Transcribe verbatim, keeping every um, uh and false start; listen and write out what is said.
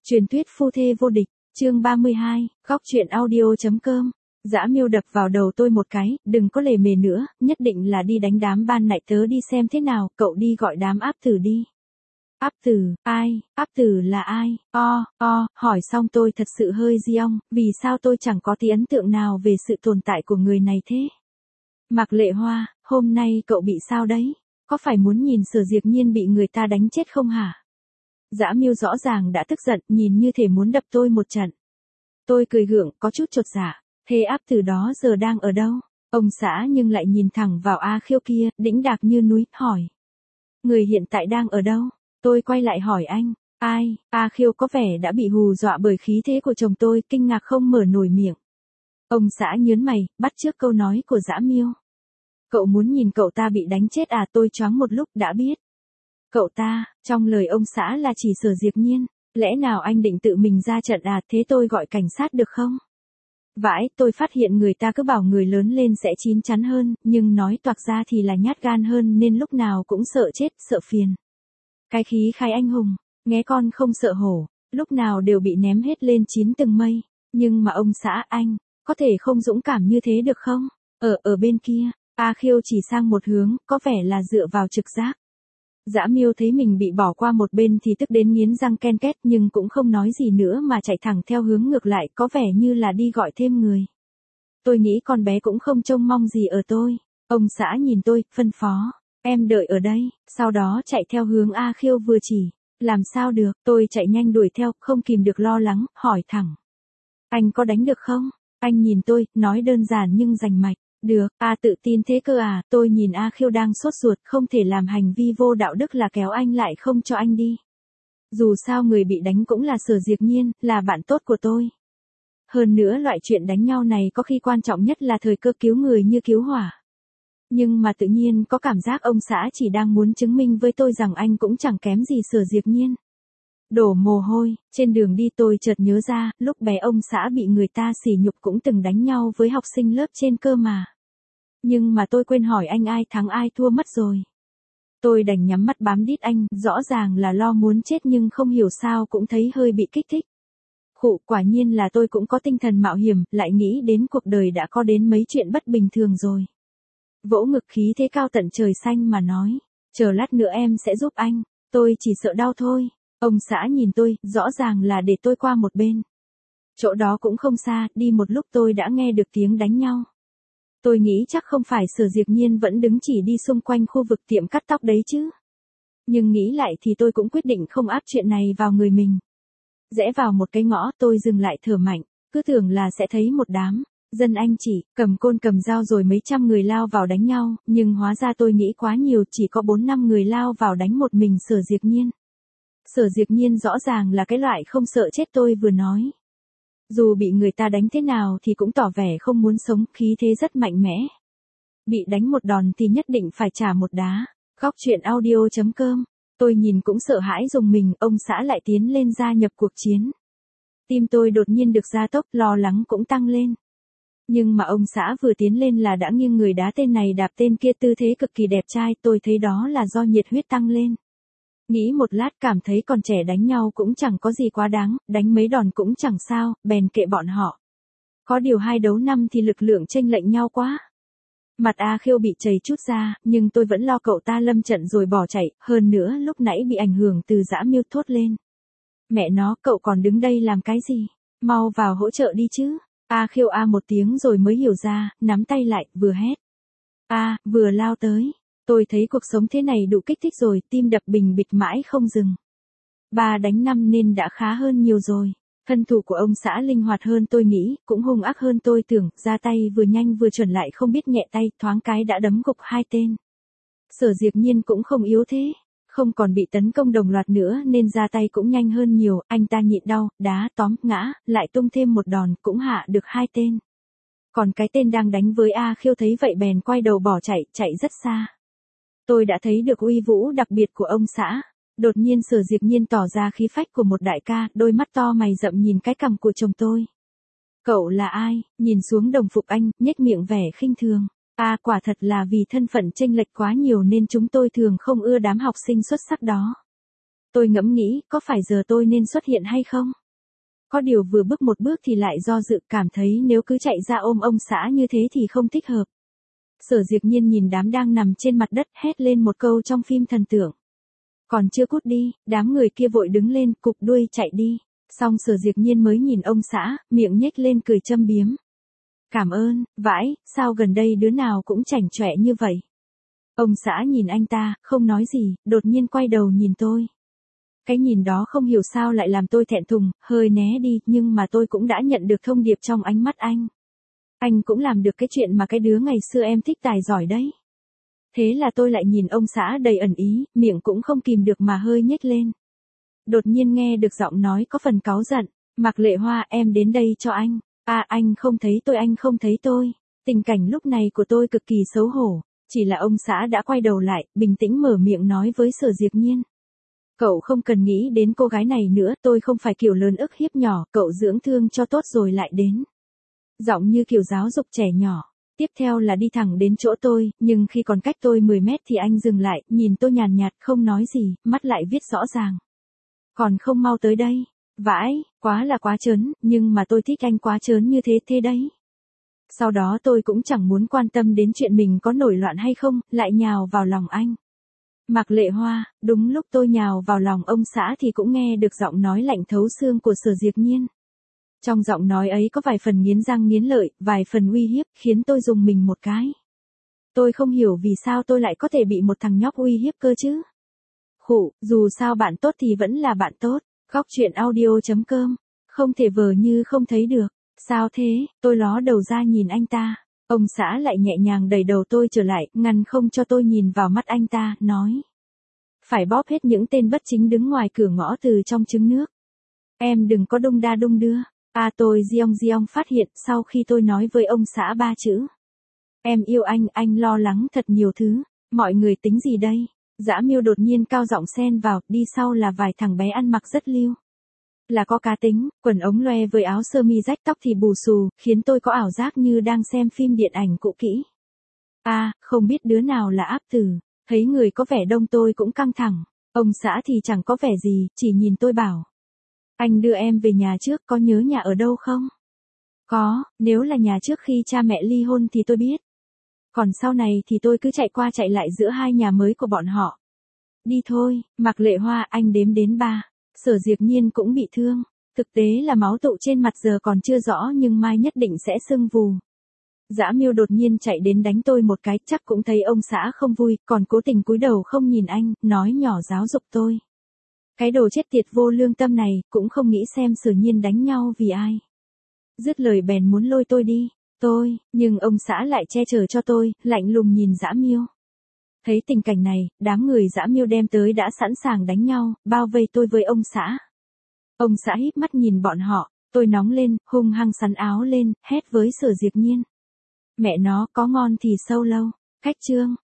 Truyền thuyết phu thê vô địch, chương ba mươi hai, góc truyện audio chấm com. Dã Miêu đập vào đầu tôi một cái, đừng có lề mề nữa, nhất định là đi đánh đám ban nại tớ đi xem thế nào, cậu đi gọi đám áp tử đi. Áp tử, ai, áp tử là ai, o, o, hỏi xong tôi thật sự hơi diong, vì sao tôi chẳng có tí ấn tượng nào về sự tồn tại của người này thế. Mạc Lệ Hoa, hôm nay cậu bị sao đấy, có phải muốn nhìn Sở Diệp Nhiên bị người ta đánh chết không hả? Dã Miêu rõ ràng đã tức giận, nhìn như thể muốn đập tôi một trận. Tôi cười gượng, có chút chột dạ, thế áp tử đó giờ đang ở đâu? Ông xã nhưng lại nhìn thẳng vào A Khiêu kia, đĩnh đạc như núi, hỏi. Người hiện tại đang ở đâu? Tôi quay lại hỏi anh, ai? A Khiêu có vẻ đã bị hù dọa bởi khí thế của chồng tôi, kinh ngạc không mở nổi miệng. Ông xã nhớn mày, bắt chước câu nói của Dã Miêu. Cậu muốn nhìn cậu ta bị đánh chết à? Tôi choáng một lúc, đã biết. Cậu ta, trong lời ông xã là chỉ Sở Diệp Nhiên, lẽ nào anh định tự mình ra trận à? Thế tôi gọi cảnh sát được không? Vãi, tôi phát hiện người ta cứ bảo người lớn lên sẽ chín chắn hơn, nhưng nói toạc ra thì là nhát gan hơn nên lúc nào cũng sợ chết, sợ phiền. Cái khí khai anh hùng, nghe con không sợ hổ, lúc nào đều bị ném hết lên chín tầng mây, nhưng mà ông xã anh, có thể không dũng cảm như thế được không? Ở, ở bên kia, A Khiêu chỉ sang một hướng, có vẻ là dựa vào trực giác. Dã Miêu thấy mình bị bỏ qua một bên thì tức đến nghiến răng ken két nhưng cũng không nói gì nữa mà chạy thẳng theo hướng ngược lại, có vẻ như là đi gọi thêm người. Tôi nghĩ con bé cũng không trông mong gì ở tôi. Ông xã nhìn tôi, phân phó, em đợi ở đây, sau đó chạy theo hướng A Khiêu vừa chỉ. Làm sao được, tôi chạy nhanh đuổi theo, không kìm được lo lắng, hỏi thẳng. Anh có đánh được không? Anh nhìn tôi, nói đơn giản nhưng rành mạch. Được, A tự tin thế cơ à? Tôi nhìn A Khiêu đang sốt ruột, không thể làm hành vi vô đạo đức là kéo anh lại không cho anh đi. Dù sao người bị đánh cũng là Sở Diệp Nhiên, là bạn tốt của tôi. Hơn nữa loại chuyện đánh nhau này có khi quan trọng nhất là thời cơ cứu người như cứu hỏa. Nhưng mà tự nhiên có cảm giác ông xã chỉ đang muốn chứng minh với tôi rằng anh cũng chẳng kém gì Sở Diệp Nhiên. Đổ mồ hôi, trên đường đi tôi chợt nhớ ra, lúc bé ông xã bị người ta sỉ nhục cũng từng đánh nhau với học sinh lớp trên cơ mà. Nhưng mà tôi quên hỏi anh ai thắng ai thua mất rồi. Tôi đành nhắm mắt bám đít anh, rõ ràng là lo muốn chết nhưng không hiểu sao cũng thấy hơi bị kích thích. Khụ, quả nhiên là tôi cũng có tinh thần mạo hiểm, lại nghĩ đến cuộc đời đã có đến mấy chuyện bất bình thường rồi. Vỗ ngực khí thế cao tận trời xanh mà nói, chờ lát nữa em sẽ giúp anh, tôi chỉ sợ đau thôi. Ông xã nhìn tôi, rõ ràng là để tôi qua một bên. Chỗ đó cũng không xa, đi một lúc tôi đã nghe được tiếng đánh nhau. Tôi nghĩ chắc không phải Sở Diệp Nhiên vẫn đứng chỉ đi xung quanh khu vực tiệm cắt tóc đấy chứ. Nhưng nghĩ lại thì tôi cũng quyết định không áp chuyện này vào người mình. Rẽ vào một cái ngõ tôi dừng lại thở mạnh, cứ tưởng là sẽ thấy một đám dân anh chỉ cầm côn cầm dao rồi mấy trăm người lao vào đánh nhau, nhưng hóa ra tôi nghĩ quá nhiều, chỉ có bốn năm người lao vào đánh một mình Sở Diệp Nhiên. Sở Diệp Nhiên rõ ràng là cái loại không sợ chết tôi vừa nói. Dù bị người ta đánh thế nào thì cũng tỏ vẻ không muốn sống, khí thế rất mạnh mẽ. Bị đánh một đòn thì nhất định phải trả một đá. Góc truyện audio chấm com. Tôi nhìn cũng sợ hãi dùng mình, ông xã lại tiến lên gia nhập cuộc chiến. Tim tôi đột nhiên được gia tốc, lo lắng cũng tăng lên. Nhưng mà ông xã vừa tiến lên là đã nghiêng người đá tên này đạp tên kia, tư thế cực kỳ đẹp trai, tôi thấy đó là do nhiệt huyết tăng lên. Nghĩ một lát cảm thấy còn trẻ đánh nhau cũng chẳng có gì quá đáng, đánh mấy đòn cũng chẳng sao, bèn kệ bọn họ. Có điều hai đấu năm thì lực lượng chênh lệch nhau quá. Mặt A Khiêu bị chảy chút ra, nhưng tôi vẫn lo cậu ta lâm trận rồi bỏ chạy, hơn nữa lúc nãy bị ảnh hưởng từ Dã Miêu thốt lên. Mẹ nó, cậu còn đứng đây làm cái gì? Mau vào hỗ trợ đi chứ. A Khiêu a một tiếng rồi mới hiểu ra, nắm tay lại, vừa hét. A, vừa lao tới. Tôi thấy cuộc sống thế này đủ kích thích rồi, tim đập bình bịch mãi không dừng. Ba đánh năm nên đã khá hơn nhiều rồi. Thân thủ của ông xã linh hoạt hơn tôi nghĩ, cũng hung ác hơn tôi tưởng, ra tay vừa nhanh vừa chuẩn lại không biết nhẹ tay, thoáng cái đã đấm gục hai tên. Sở Diệp Nhiên cũng không yếu thế, không còn bị tấn công đồng loạt nữa nên ra tay cũng nhanh hơn nhiều, anh ta nhịn đau, đá, tóm, ngã, lại tung thêm một đòn, cũng hạ được hai tên. Còn cái tên đang đánh với A Khiêu thấy vậy bèn quay đầu bỏ chạy, chạy rất xa. Tôi đã thấy được uy vũ đặc biệt của ông xã. Đột nhiên Sở Diệp Nhiên tỏ ra khí phách của một đại ca, đôi mắt to mày rậm nhìn cái cằm của chồng tôi. Cậu là ai? Nhìn xuống đồng phục anh, nhếch miệng vẻ khinh thường. À, quả thật là vì thân phận chênh lệch quá nhiều nên chúng tôi thường không ưa đám học sinh xuất sắc đó. Tôi ngẫm nghĩ, có phải giờ tôi nên xuất hiện hay không? Có điều vừa bước một bước thì lại do dự, cảm thấy nếu cứ chạy ra ôm ông xã như thế thì không thích hợp. Sở Diệp Nhiên nhìn đám đang nằm trên mặt đất, hét lên một câu trong phim thần tượng. Còn chưa cút đi, đám người kia vội đứng lên, cụp đuôi chạy đi. Xong Sở Diệp Nhiên mới nhìn ông xã, miệng nhếch lên cười châm biếm. Cảm ơn, vãi, sao gần đây đứa nào cũng chảnh chọe như vậy? Ông xã nhìn anh ta, không nói gì, đột nhiên quay đầu nhìn tôi. Cái nhìn đó không hiểu sao lại làm tôi thẹn thùng, hơi né đi, nhưng mà tôi cũng đã nhận được thông điệp trong ánh mắt anh. Anh cũng làm được cái chuyện mà cái đứa ngày xưa em thích tài giỏi đấy. Thế là tôi lại nhìn ông xã đầy ẩn ý, miệng cũng không kìm được mà hơi nhếch lên. Đột nhiên nghe được giọng nói có phần cáu giận. Mạc Lệ Hoa, em đến đây cho anh. À, anh không thấy tôi, anh không thấy tôi. Tình cảnh lúc này của tôi cực kỳ xấu hổ. Chỉ là ông xã đã quay đầu lại, bình tĩnh mở miệng nói với Sở Diệp Nhiên. Cậu không cần nghĩ đến cô gái này nữa, tôi không phải kiểu lớn ức hiếp nhỏ, cậu dưỡng thương cho tốt rồi lại đến. Giọng như kiểu giáo dục trẻ nhỏ. Tiếp theo là đi thẳng đến chỗ tôi, nhưng khi còn cách tôi mười mét thì anh dừng lại, nhìn tôi nhàn nhạt, không nói gì, mắt lại viết rõ ràng. Còn không mau tới đây. Vãi, quá là quá trớn, nhưng mà tôi thích anh quá trớn như thế thế đấy. Sau đó tôi cũng chẳng muốn quan tâm đến chuyện mình có nổi loạn hay không, lại nhào vào lòng anh. Mạc Lệ Hoa, đúng lúc tôi nhào vào lòng ông xã thì cũng nghe được giọng nói lạnh thấu xương của Sở Diệp Nhiên. Trong giọng nói ấy có vài phần nghiến răng nghiến lợi, vài phần uy hiếp, khiến tôi rùng mình một cái. Tôi không hiểu vì sao tôi lại có thể bị một thằng nhóc uy hiếp cơ chứ. Khụ, dù sao bạn tốt thì vẫn là bạn tốt. Góc truyện audio chấm com. Không thể vờ như không thấy được. Sao thế, tôi ló đầu ra nhìn anh ta. Ông xã lại nhẹ nhàng đẩy đầu tôi trở lại, ngăn không cho tôi nhìn vào mắt anh ta, nói. Phải bóp hết những tên bất chính đứng ngoài cửa ngõ từ trong trứng nước. Em đừng có đung đa đung đưa. À, tôi giong giong phát hiện sau khi tôi nói với ông xã ba chữ. Em yêu anh, anh lo lắng thật nhiều thứ. Mọi người tính gì đây? Dã Miêu đột nhiên cao giọng xen vào, đi sau là vài thằng bé ăn mặc rất lưu. Là có cá tính, quần ống loe với áo sơ mi rách, tóc thì bù xù, khiến tôi có ảo giác như đang xem phim điện ảnh cũ kỹ. À, không biết đứa nào là áp tử. Thấy người có vẻ đông tôi cũng căng thẳng. Ông xã thì chẳng có vẻ gì, chỉ nhìn tôi bảo. Anh đưa em về nhà trước, có nhớ nhà ở đâu không? Có, nếu là nhà trước khi cha mẹ ly hôn thì tôi biết. Còn sau này thì tôi cứ chạy qua chạy lại giữa hai nhà mới của bọn họ. Đi thôi, Mạc Lệ Hoa, anh đếm đến ba. Sở Diệp Nhiên cũng bị thương. Thực tế là máu tụ trên mặt giờ còn chưa rõ nhưng mai nhất định sẽ sưng vù. Dã Miêu đột nhiên chạy đến đánh tôi một cái, chắc cũng thấy ông xã không vui, còn cố tình cúi đầu không nhìn anh, nói nhỏ giáo dục tôi. Cái đồ chết tiệt vô lương tâm này, cũng không nghĩ xem Sở Nhiên đánh nhau vì ai. Dứt lời bèn muốn lôi tôi đi. Tôi, nhưng ông xã lại che chở cho tôi, lạnh lùng nhìn Dã Miêu. Thấy tình cảnh này, đám người Dã Miêu đem tới đã sẵn sàng đánh nhau, bao vây tôi với ông xã. Ông xã híp mắt nhìn bọn họ, tôi nóng lên, hung hăng sắn áo lên, hét với Sở Diệp Nhiên. Mẹ nó, có ngon thì sâu lâu. Cách chương.